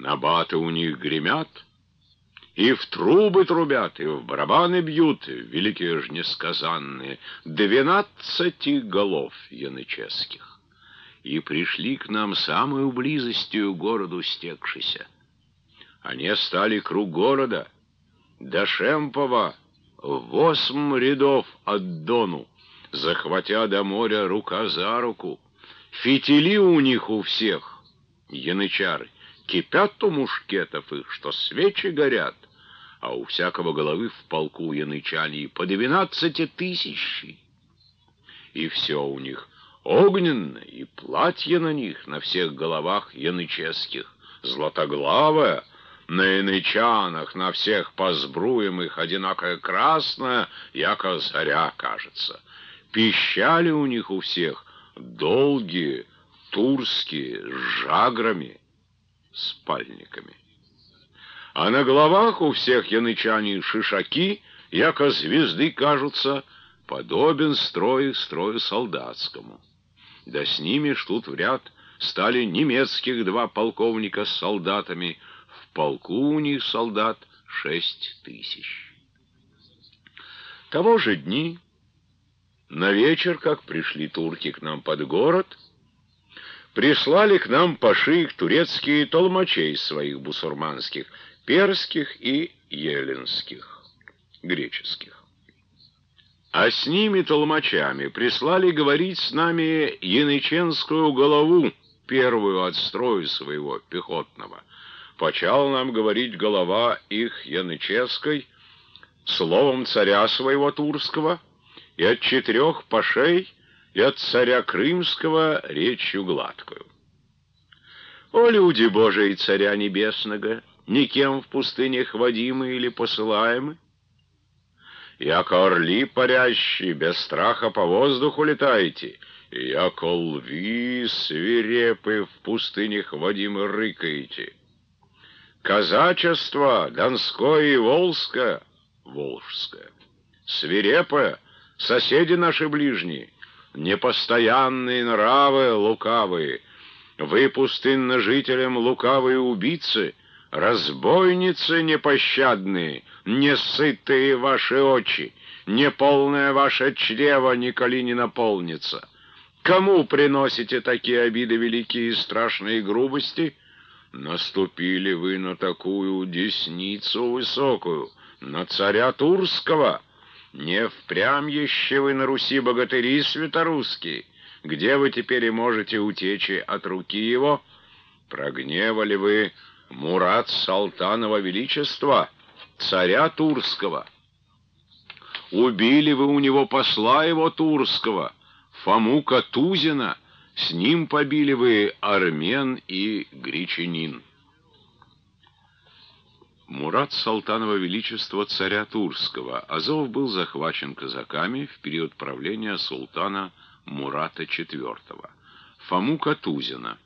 набаты у них гремят, и в трубы трубят, и в барабаны бьют, великие ж несказанные, 12 голов яныческих. И пришли к нам самую близостью городу стекшися. Они стали круг города, до Шемпова 8 рядов от Дону, захватя до моря рука за руку. Фитили у них у всех, янычары, кипят у мушкетов их, что свечи горят, а у всякого головы в полку янычане по 12 тысяч. И все у них огненно, и платье на них, на всех головах яныческих, златоглавое, на янычанах, на всех позбруемых одинакое красное, яко заря, кажется. Пищали у них у всех долгие, турские, с жаграми, спальниками. А на головах у всех янычане шишаки, яко звезды кажутся, подобен строю солдатскому. Да с ними ж тут в ряд стали немецких 2 полковника с солдатами, в полку у них солдат 6 тысяч. Того же дни, на вечер, как пришли турки к нам под город, прислали к нам паши их турецкие толмачей своих бусурманских, перских и еленских, греческих. А с ними толмачами прислали говорить с нами яныченскую голову, первую от строя своего пехотного. Почал нам говорить голова их яныческой словом царя своего турского, и от 4 пашей, и от царя крымского речью гладкую. О, люди Божии царя небесного, никем в пустынях водимы или посылаемы? Яко орли парящие, без страха по воздуху летаете, и яко льви свирепы в пустынях водимы рыкаете. Казачество донское и волжское, свирепое, соседи наши ближние, непостоянные нравы лукавые, вы пустынножителям лукавые убийцы, разбойницы непощадные, несытые ваши очи, неполное ваше чрево николи не наполнится. Кому приносите такие обиды великие и страшные грубости? Наступили вы на такую десницу высокую, на царя Турского. Не впрямь еще вы на Руси богатыри святорусские, где вы теперь и можете утечь от руки его? Прогневали вы Мурат Салтанова Величества, царя Турского. Убили вы у него посла его Турского, Фому Катузина, с ним побили вы армян и гречанин. Мурат Салтанова Величества, царя Турского. Азов был захвачен казаками в период правления султана Мурата IV. Фому Катузина.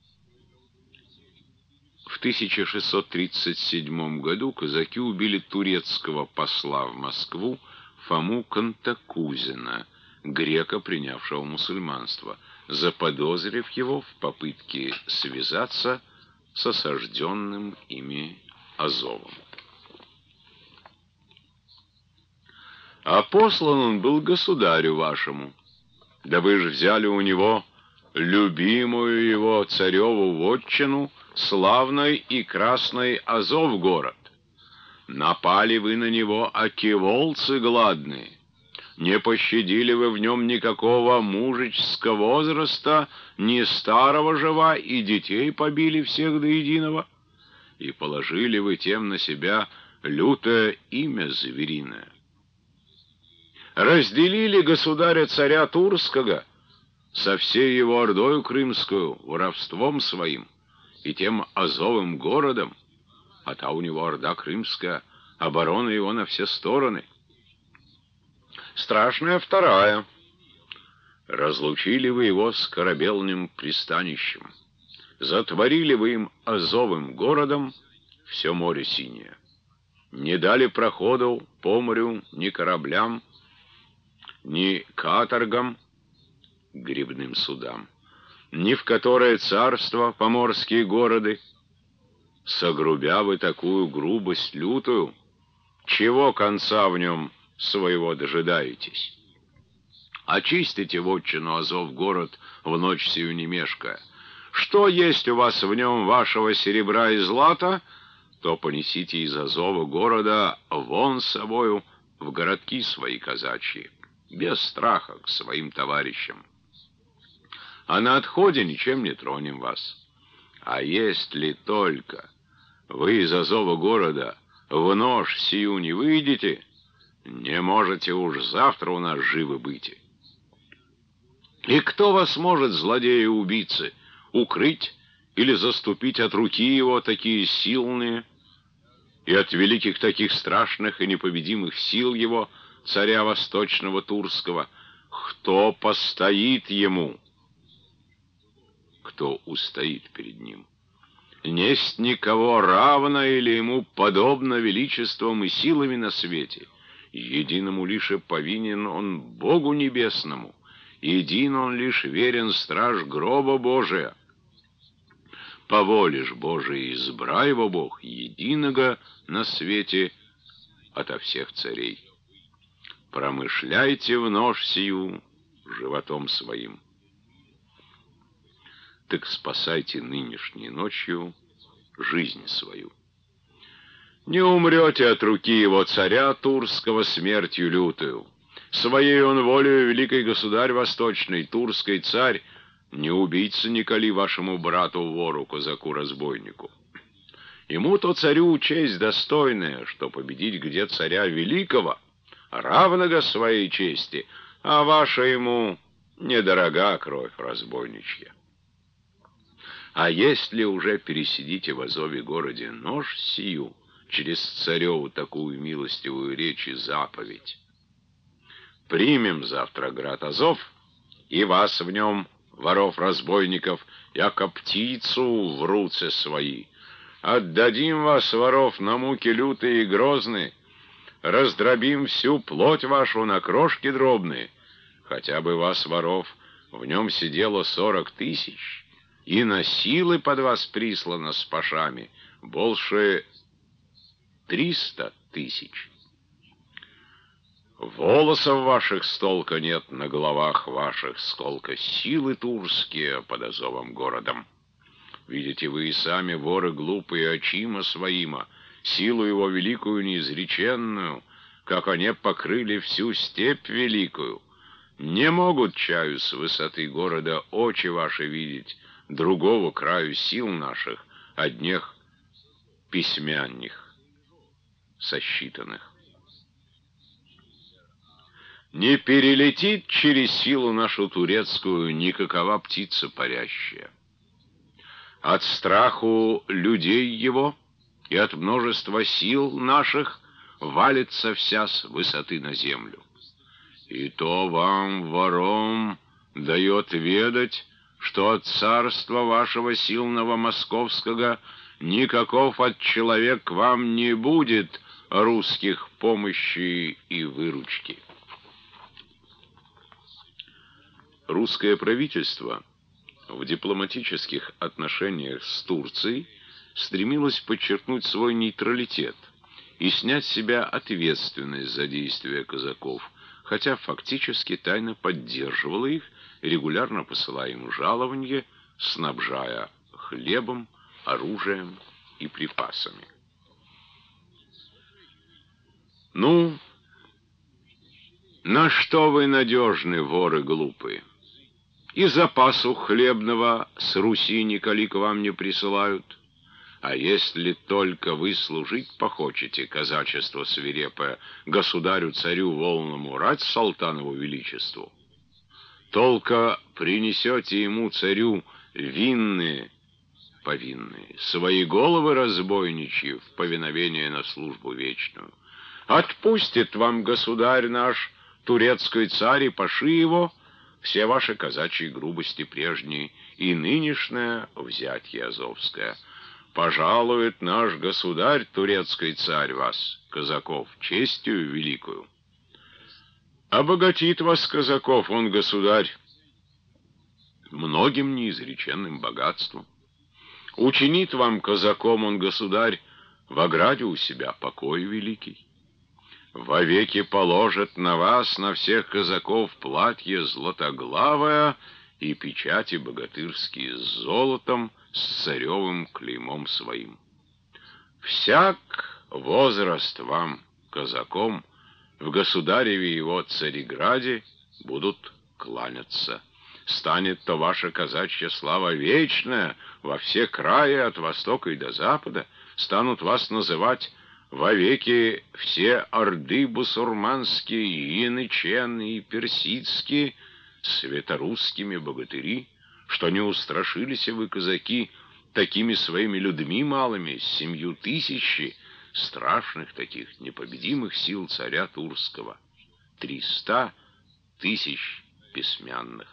В 1637 году казаки убили турецкого посла в Москву Фому Кантакузина, грека, принявшего мусульманство, заподозрив его в попытке связаться с осажденным ими Азовом. А послан он был государю вашему, да вы же взяли у него любимую его цареву вотчину, славной и красной Азов город. Напали вы на него, окиволцы гладные. Не пощадили вы в нем никакого мужического возраста, ни старого жива, и детей побили всех до единого. И положили вы тем на себя лютое имя звериное. Разделили государя царя Турского со всей его ордою крымскую, воровством своим, и тем Азовым городом, а та у него орда крымская, оборона его на все стороны. Страшная вторая. Разлучили вы его с корабельным пристанищем. Затворили вы им Азовым городом все море синее. Не дали проходу по морю ни кораблям, ни каторгам, гребным судам, ни в которое царство поморские города, Согрубя вы такую грубость лютую, чего конца в нем своего дожидаетесь? Очистите вотчину Азов город в ночь сию не мешкая. Что есть у вас в нем вашего серебра и злата, то понесите из Азова города вон с собою в городки свои казачьи, без страха к своим товарищам. А на отходе ничем не тронем вас. А если только вы из Азова города в ночь сию не выйдете, не можете уж завтра у нас живы быть. И кто вас может, злодеи и убийцы, укрыть или заступить от руки его такие сильные, и от великих таких страшных и непобедимых сил его, царя Восточного Турского? Кто постоит ему? Кто устоит перед ним? Несть никого равно или ему подобно величеством и силами на свете. Единому лишь повинен он Богу Небесному, един он лишь верен страж гроба Божия. По воле ж Божией избра его Бог, единого на свете ото всех царей. Промышляйте в ночь сию животом своим. Так спасайте нынешней ночью жизнь свою. Не умрете от руки его царя Турского смертью лютою. Своей он волею, великий государь восточный, Турский царь, не убийца Николи вашему брату-вору, казаку-разбойнику. Ему-то царю честь достойная, что победить где царя великого, равного своей чести, а ваша ему недорога кровь разбойничья. А если уже пересидите в Азове городе ночь сию, через цареву такую милостивую речь и заповедь: примем завтра град Азов, и вас в нем, воров-разбойников, яко птицу в руце свои. Отдадим вас, воров, на муки лютые и грозные, раздробим всю плоть вашу на крошки дробные, хотя бы вас, воров, в нем сидело 40 000, и на силы под вас прислано с пашами больше 300 000. Волосов ваших столка нет на головах ваших, сколько силы турские под Азовом городом. Видите вы и сами, воры глупые, очима своима, силу его великую неизреченную, как они покрыли всю степь великую. Не могут чаю с высоты города очи ваши видеть другого краю сил наших, одних письменных, сосчитанных. Не перелетит через силу нашу турецкую никакова птица парящая. От страху людей его и от множества сил наших валится вся с высоты на землю. И то вам, вором, дает ведать, что от царства вашего силного московского никаков от человек вам не будет русских помощи и выручки. Русское правительство в дипломатических отношениях с Турцией стремилось подчеркнуть свой нейтралитет и снять с себя ответственность за действия казаков, хотя фактически тайно поддерживало их, регулярно посылая им жалования, снабжая хлебом, оружием и припасами. Ну, на что вы надежны, воры глупые? И запасу хлебного с Руси Николи к вам не присылают. А если только вы служить похочете, казачество свирепое, государю-царю волному, рать Салтанову величеству, только принесете ему, царю, винные, повинные, свои головы разбойничьи в повиновение на службу вечную. Отпустит вам государь наш, турецкий царь, и паши его, все ваши казачьи грубости прежние и нынешнее взятье азовское. Пожалует наш государь, турецкий царь, вас, казаков, честью великую. Обогатит вас, казаков, он, государь, многим неизреченным богатством. Учинит вам казаком он, государь, в ограде у себя покой великий. Вовеки положит на вас, на всех казаков, платье златоглавое и печати богатырские с золотом, с царевым клеймом своим. Всяк возраст вам, казаком, в государеве его Цареграде будут кланяться. Станет то ваша казачья слава вечная во все края, от востока и до запада, станут вас называть вовеки все орды бусурманские, янычены и персидские, светорусскими богатыри, что не устрашились вы, казаки, такими своими людьми малыми, 7000 страшных таких непобедимых сил царя Турского, 300 000 письменных.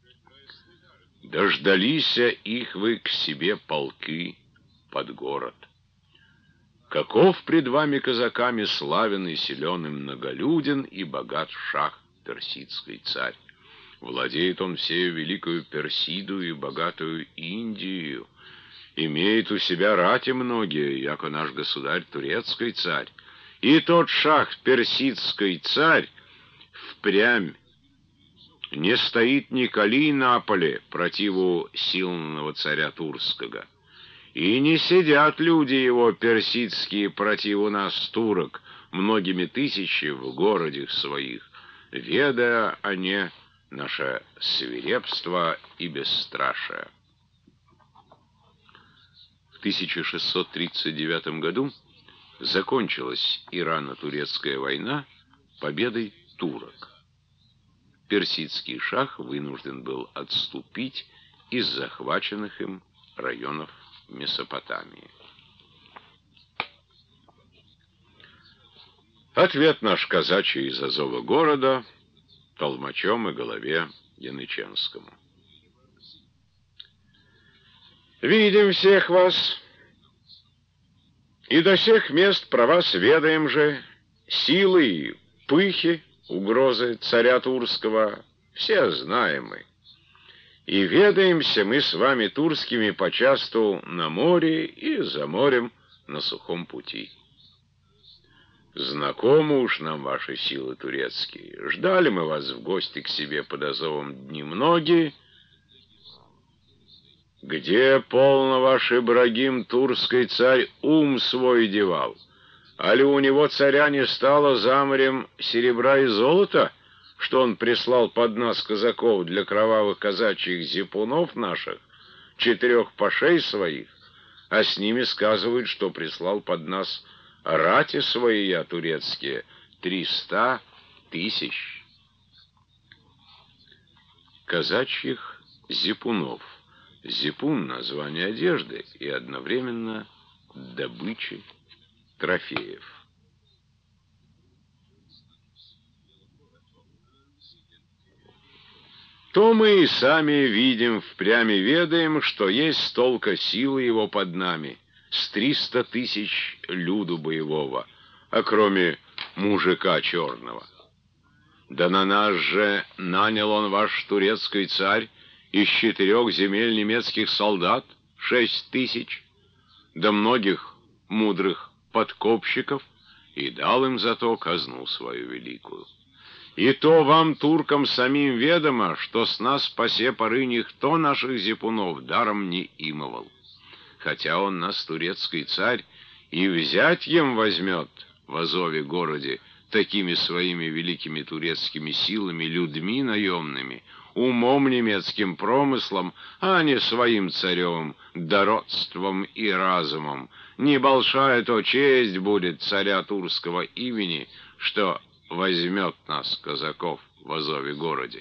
Дождалися их вы к себе полки под город. Каков пред вами казаками славен и силен и многолюден и богат шах персидский царь. Владеет он всею великою Персиду и богатую Индию. Имеет у себя рати многие, яко наш государь турецкий царь. И тот шах персидский царь впрямь не стоит николи на поле противу сильного царя Турского. И не сидят люди его персидские противу нас, турок, многими тысячи в городах своих, ведая они наше свирепство и бесстрашие. В 1639 году закончилась Ирано-турецкая война победой турок. Персидский шах вынужден был отступить из захваченных им районов Месопотамии. Ответ наш казачий из Азова города толмачом и голове Яныченскому. Видим всех вас, и до сих мест про вас ведаем же, силы и пыхи, угрозы царя Турского, все знаем мы. И ведаемся мы с вами турскими почасту на море и за морем на сухом пути. Знакомы уж нам ваши силы турецкие. Ждали мы вас в гости к себе под Азовом дни многие. Где полно ваш Ибрагим, турский царь, ум свой девал? Али у него царя не стало за морем серебра и золота, что он прислал под нас казаков для кровавых казачьих зипунов наших, 4 пашей своих, а с ними сказывают, что прислал под нас рати свои турецкие 300 000 казачьих зипунов. Зипун — название одежды и одновременно добычи трофеев. То мы и сами видим, впрямь ведаем, что есть столько силы его под нами, с 300 000 люду боевого, а кроме мужика черного. Да на нас же нанял он ваш турецкий царь из 4 земель немецких солдат 6000, да многих мудрых подкопщиков, и дал им зато казну свою великую. И то вам, туркам, самим ведомо, что с нас по се поры никто наших зипунов даром не имывал. Хотя он нас, турецкий царь, и взять ем возьмет в Азове городе такими своими великими турецкими силами, людьми наемными, умом немецким промыслом, а не своим царевым дородством и разумом. Небольшая то честь будет царя турского имени, что возьмет нас, казаков, в Азове городе.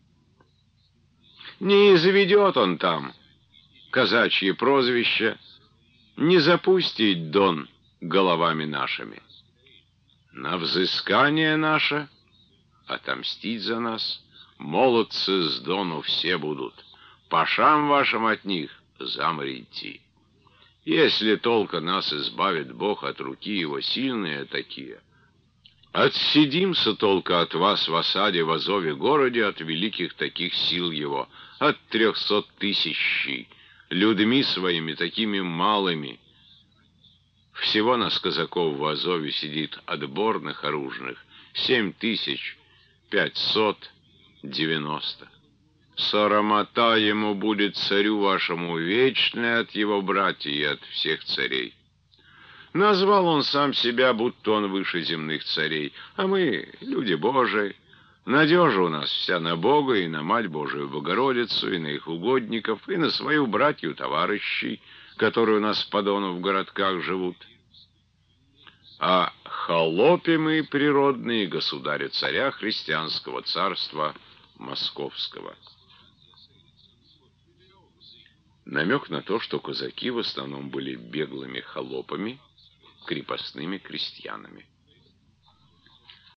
Не заведет он там казачье прозвище, не запустит Дон головами нашими. На взыскание наше отомстить за нас молодцы с Дону все будут, пашам вашим от них за море идти. Если только нас избавит Бог от руки его сильные такие, отсидимся только от вас в осаде в Азове городе от великих таких сил его, от 300 000, людьми своими такими малыми. Всего нас, казаков, в Азове сидит отборных оружных 7590. Сарамота ему будет, царю вашему, вечная от его братьев и от всех царей. Назвал он сам себя, будто он выше земных царей, а мы, люди Божии, надежа у нас вся на Бога и на Мать Божию Богородицу, и на их угодников, и на свою братью товарищей, которые у нас по Дону в городках живут. А холопи мы природные государя-царя христианского царства московского. Намек на то, что казаки в основном были беглыми холопами, крепостными крестьянами.